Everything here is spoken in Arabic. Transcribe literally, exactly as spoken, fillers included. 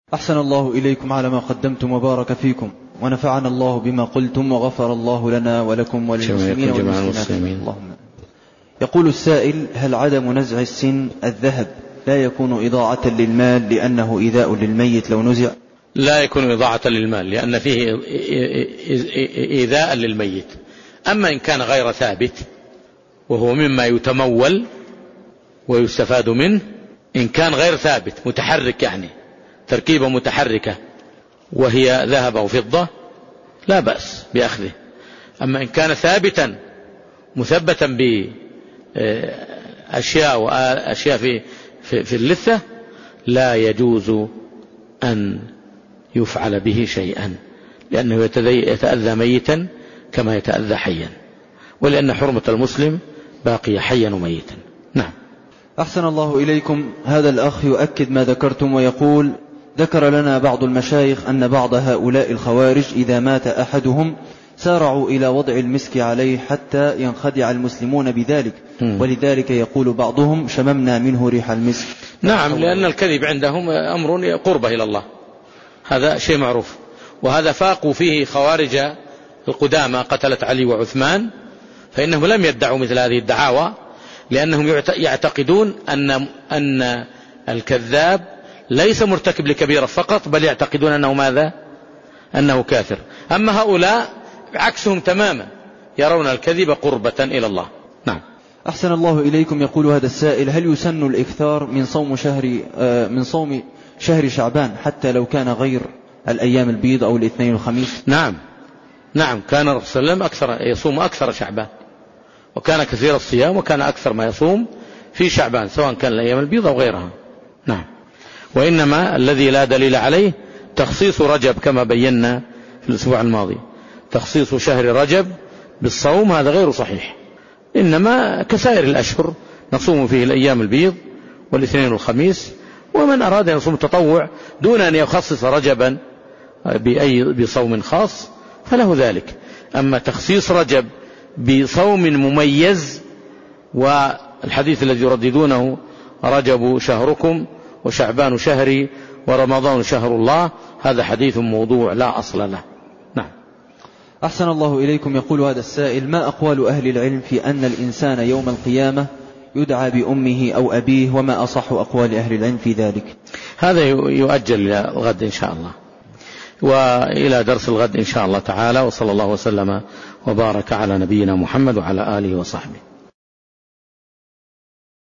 أحسن الله إليكم على ما قدمتم وبارك فيكم، ونفعنا الله بما قلتم، وغفر الله لنا ولكم وللمسلمين والمسلمات. اللهم. يقول السائل: هل عدم نزع السن الذهب لا يكون إضاعة للمال لأنه إيذاء للميت لو نزع؟ لا يكون إضاعة للمال لأن فيه إيذاء للميت. أما إن كان غير ثابت وهو مما يتمول ويستفاد منه، إن كان غير ثابت متحرك، يعني تركيبة متحركة وهي ذهب أو فضة، لا بأس بأخذه. أما إن كان ثابتا مثبتا بأشياء وأشياء في, في, في اللثة، لا يجوز أن يفعل به شيئا، لأنه يتأذى ميتا كما يتأذى حيا، ولأن حرمة المسلم باقية حيا وميتا. نعم. أحسن الله إليكم. هذا الأخ يؤكد ما ذكرتم ويقول: ذكر لنا بعض المشايخ أن بعض هؤلاء الخوارج إذا مات أحدهم سارعوا إلى وضع المسك عليه حتى ينخدع المسلمون بذلك، ولذلك يقول بعضهم: شممنا منه ريح المسك. نعم، لأن الكذب عندهم أمر قربة إلى الله، هذا شيء معروف، وهذا فاقوا فيه خوارج القدامى قتلت علي وعثمان، فإنهم لم يدعوا مثل هذه الدعاوى، لأنهم يعتقدون أن أن الكذاب ليس مرتكب لكبيرة فقط، بل يعتقدون أنه ماذا؟ أنه كافر. أما هؤلاء عكسهم تماما، يرون الكذب قربة إلى الله. نعم. أحسن الله إليكم. يقول هذا السائل: هل يسن الإكثار من صوم شهر من صوم شهر شعبان حتى لو كان غير الأيام البيض أو الاثنين والخميس؟ نعم نعم، كان الرسول صلى الله عليه وسلم أكثر يصوم أكثر شعبان، وكان كثير الصيام، وكان أكثر ما يصوم في شعبان سواء كان الأيام البيض أو غيرها. نعم. وإنما الذي لا دليل عليه تخصيص رجب كما بينا في الأسبوع الماضي، تخصيص شهر رجب بالصوم هذا غير صحيح، إنما كسائر الأشهر نصوم فيه الأيام البيض والاثنين والخميس، ومن أراد أن يصوم تطوع دون أن يخصص رجبا بأي بصوم خاص فله ذلك. أما تخصيص رجب بصوم مميز، والحديث الذي يرددونه: رجب شهركم وشعبان شهري ورمضان شهر الله، هذا حديث موضوع لا أصل له. نعم. أحسن الله إليكم. يقول هذا السائل: ما أقوال أهل العلم في أن الإنسان يوم القيامة يدعى بأمه أو أبيه، وما أصح أقوال أهل العلم في ذلك؟ هذا يؤجل إلى الغد إن شاء الله، وإلى درس الغد إن شاء الله تعالى. وصلى الله وسلم وبارك على نبينا محمد وعلى آله وصحبه.